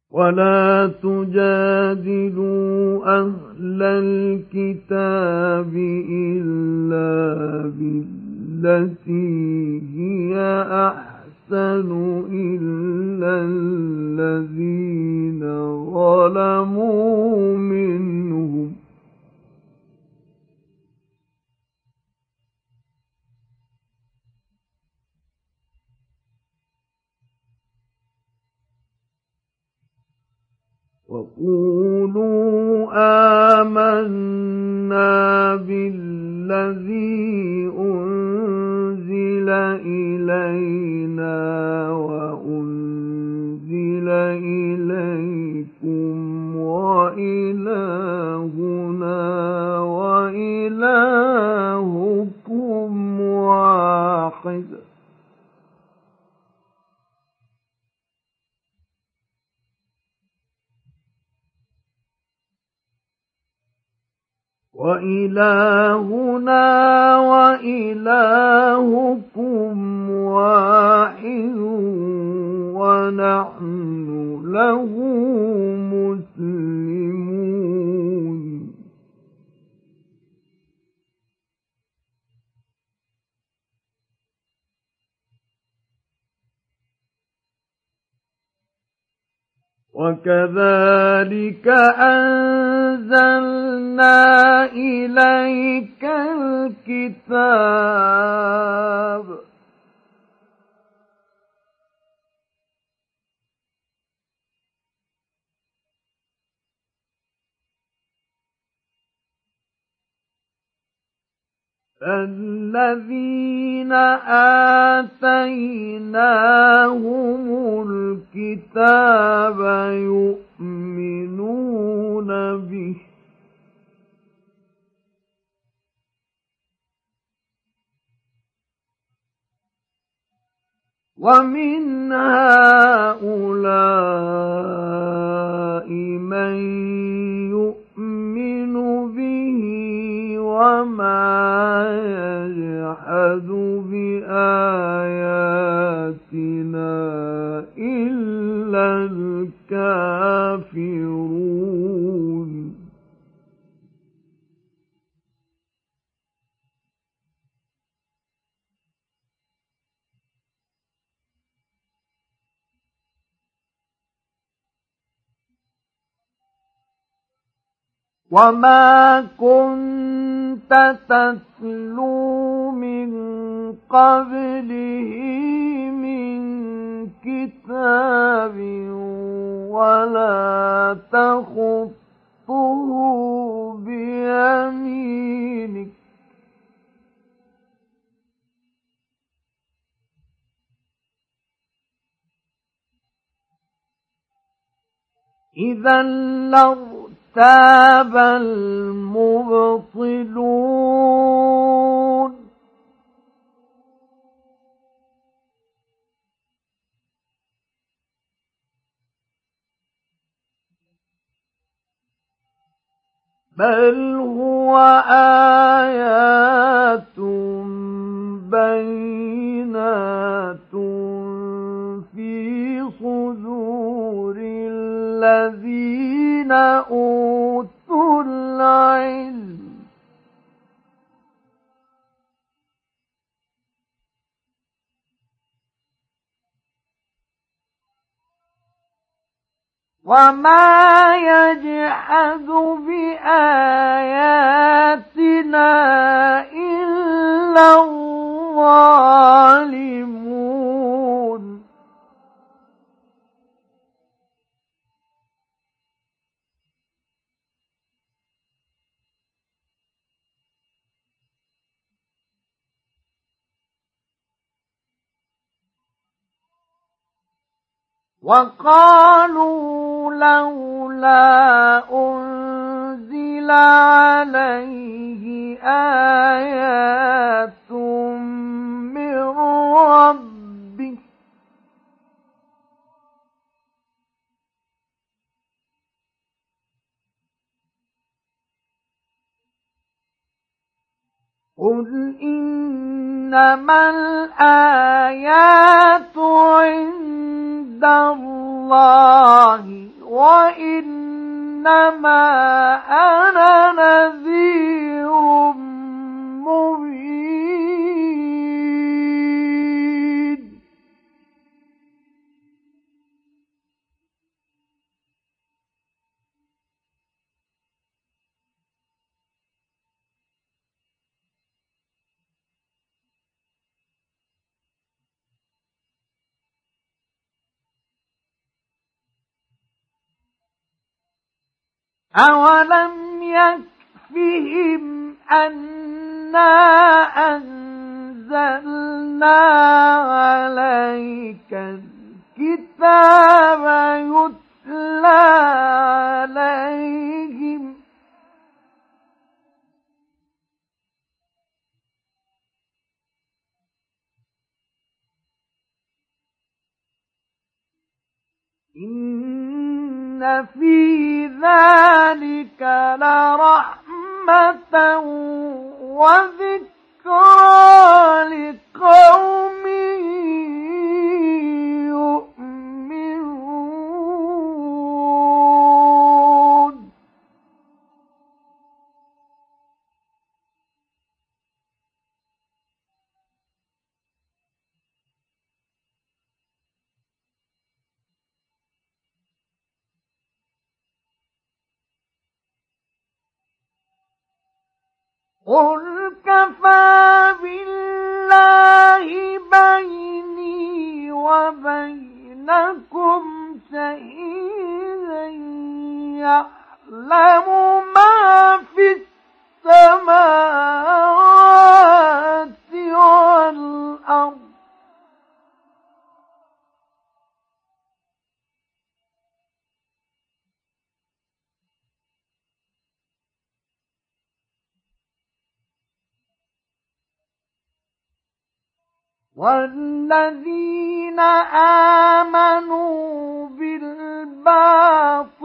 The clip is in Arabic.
ولا تجادلوا أهل الكتاب إلا بالتي هي أحسن إلا الذين ظلموا منهم وقولوا آمنا بالذي أنزل إلينا وأنزل إليكم وإلهنا وإلهكم واحد وإلهنا وإلهكم واحد ونحن له مسلمون وكذلك أنزلنا إليك الكتاب الذين آتيناهم الكتاب يؤمنون به ومن هؤلاء من يؤمن به وما يجحد بآياتنا إلا الكافرون وما كنت تتلو من قبله من كتاب ولا تخطه بيمينك إذا لارتاب المبطلون بل هو آيات بينات في صدور الذين أوتوا العلم وما يجحد بآياتنا إلا الظالمون وقالوا لولا أنزل عليه آيات من ربه قل إنما الآيات عند الله وإنما أنا نذير مبين. أولم يكفهم أنا أنزلنا عليك الكتاب يتلى عليهم إن في ذلك لرحمة وذكرى لقوم يؤمنون. قل كفى بالله بيني وبينكم شهيدا يعلم ما في السماوات والأرض والذين آمنوا بالباطل